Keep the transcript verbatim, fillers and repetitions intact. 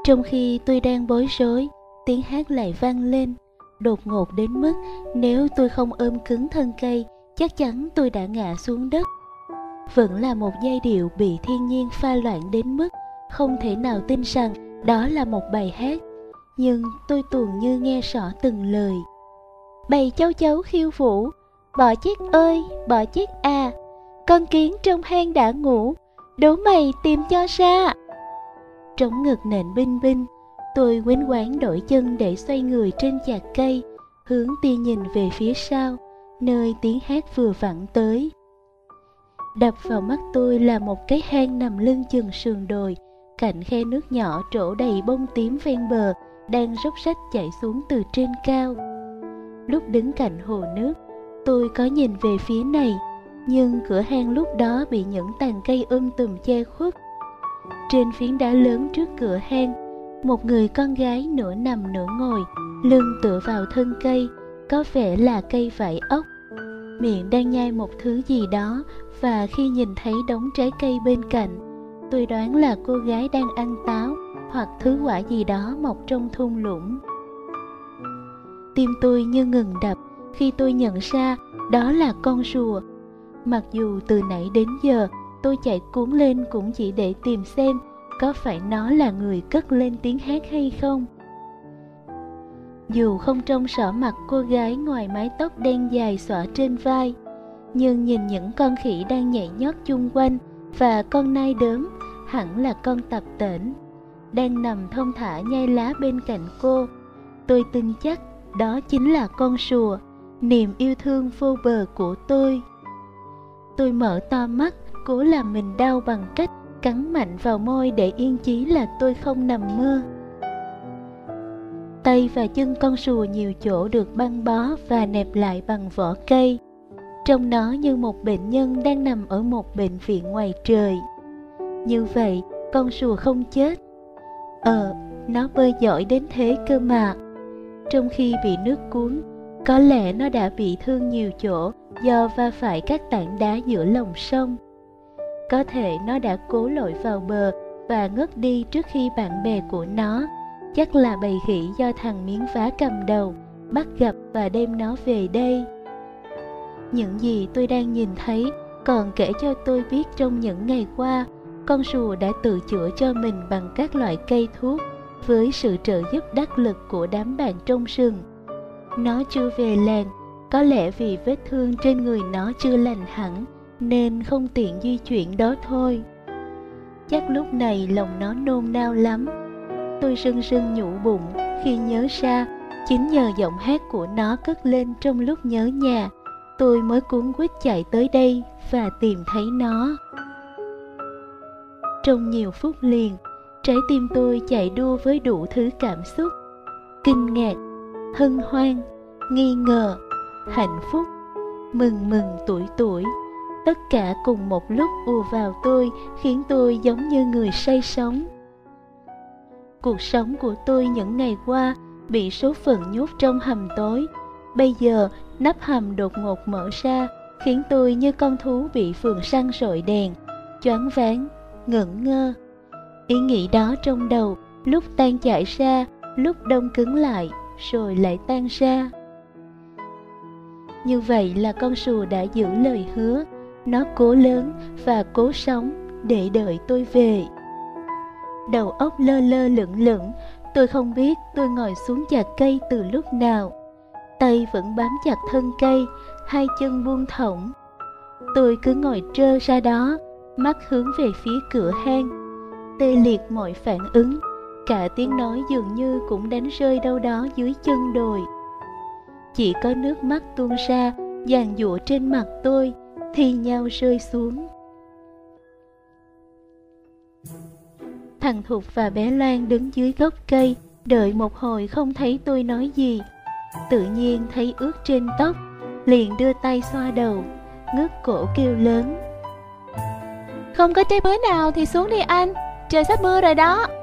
Trong khi tôi đang bối rối, tiếng hát lại vang lên, đột ngột đến mức nếu tôi không ôm cứng thân cây, chắc chắn tôi đã ngã xuống đất. Vẫn là một giai điệu bị thiên nhiên pha loãng đến mức không thể nào tin rằng đó là một bài hát, nhưng tôi tuồn như nghe rõ từng lời. Bầy châu chấu khiêu vũ, bọ chét ơi, bọ chét à, con kiến trong hang đã ngủ, đố mày tìm cho ra. Trống ngực nện binh binh, tôi quánh quáng đổi chân để xoay người trên chạc cây, hướng tia nhìn về phía sau, nơi tiếng hát vừa vẳng tới. Đập vào mắt tôi là một cái hang nằm lưng chừng sườn đồi, cạnh khe nước nhỏ trổ đầy bông tím ven bờ, đang róc rách chảy xuống từ trên cao. Lúc đứng cạnh hồ nước, tôi có nhìn về phía này, nhưng cửa hang lúc đó bị những tàn cây um tùm che khuất. Trên phiến đá lớn trước cửa hang, một người con gái nửa nằm nửa ngồi, lưng tựa vào thân cây, có vẻ là cây vải ốc. Miệng đang nhai một thứ gì đó, và khi nhìn thấy đống trái cây bên cạnh, tôi đoán là cô gái đang ăn táo hoặc thứ quả gì đó mọc trong thung lũng. Tim tôi như ngừng đập khi tôi nhận ra đó là con rùa. Mặc dù từ nãy đến giờ tôi chạy cuốn lên cũng chỉ để tìm xem có phải nó là người cất lên tiếng hát hay không. Dù không trông rõ mặt cô gái ngoài mái tóc đen dài xõa trên vai, nhưng nhìn những con khỉ đang nhảy nhót chung quanh và con nai đớm, hẳn là con tập tễnh, đang nằm thong thả nhai lá bên cạnh cô. Tôi tin chắc đó chính là con rùa, niềm yêu thương vô bờ của tôi. Tôi mở to mắt, cố làm mình đau bằng cách cắn mạnh vào môi để yên chí là tôi không nằm mơ. Tay và chân con rùa nhiều chỗ được băng bó và nẹp lại bằng vỏ cây, trông nó như một bệnh nhân đang nằm ở một bệnh viện ngoài trời. Như vậy, con rùa không chết. Ờ, nó bơi giỏi đến thế cơ mà. Trong khi bị nước cuốn, có lẽ nó đã bị thương nhiều chỗ do va phải các tảng đá giữa lòng sông. Có thể nó đã cố lội vào bờ và ngất đi trước khi bạn bè của nó, chắc là bầy khỉ do thằng Miếng Vá cầm đầu, bắt gặp và đem nó về đây. Những gì tôi đang nhìn thấy còn kể cho tôi biết trong những ngày qua, con rùa đã tự chữa cho mình bằng các loại cây thuốc với sự trợ giúp đắc lực của đám bạn trong rừng. Nó chưa về làng, có lẽ vì vết thương trên người nó chưa lành hẳn nên không tiện di chuyển đó thôi. Chắc lúc này lòng nó nôn nao lắm. Tôi rưng rưng nhủ bụng khi nhớ ra chính nhờ giọng hát của nó cất lên trong lúc nhớ nhà, tôi mới cuống quýt chạy tới đây và tìm thấy nó. Trong nhiều phút liền, trái tim tôi chạy đua với đủ thứ cảm xúc: kinh ngạc, hân hoan, nghi ngờ, hạnh phúc, mừng mừng tuổi tuổi. Tất cả cùng một lúc ùa vào tôi, khiến tôi giống như người say sóng. Cuộc sống của tôi những ngày qua bị số phận nhốt trong hầm tối. Bây giờ nắp hầm đột ngột mở ra, khiến tôi như con thú bị phường săn rọi đèn, choáng váng, ngẩn ngơ. Ý nghĩ đó trong đầu lúc tan chảy ra, lúc đông cứng lại, rồi lại tan ra. Như vậy là con rùa đã giữ lời hứa. Nó cố lớn và cố sống để đợi tôi về. Đầu óc lơ lơ lửng lửng, tôi không biết tôi ngồi xuống chạc cây từ lúc nào. Tay vẫn bám chặt thân cây, hai chân buông thõng. Tôi cứ ngồi trơ ra đó, mắt hướng về phía cửa hang, tê liệt mọi phản ứng. Cả tiếng nói dường như cũng đánh rơi đâu đó dưới chân đồi. Chỉ có nước mắt tuôn ra, giàn giụa trên mặt tôi, thi nhau rơi xuống. Thằng Thục và bé Loan đứng dưới gốc cây, đợi một hồi không thấy tôi nói gì. Tự nhiên thấy ướt trên tóc, liền đưa tay xoa đầu, ngước cổ kêu lớn: "Không có trái bưởi nào thì xuống đi anh, trời sắp mưa rồi đó."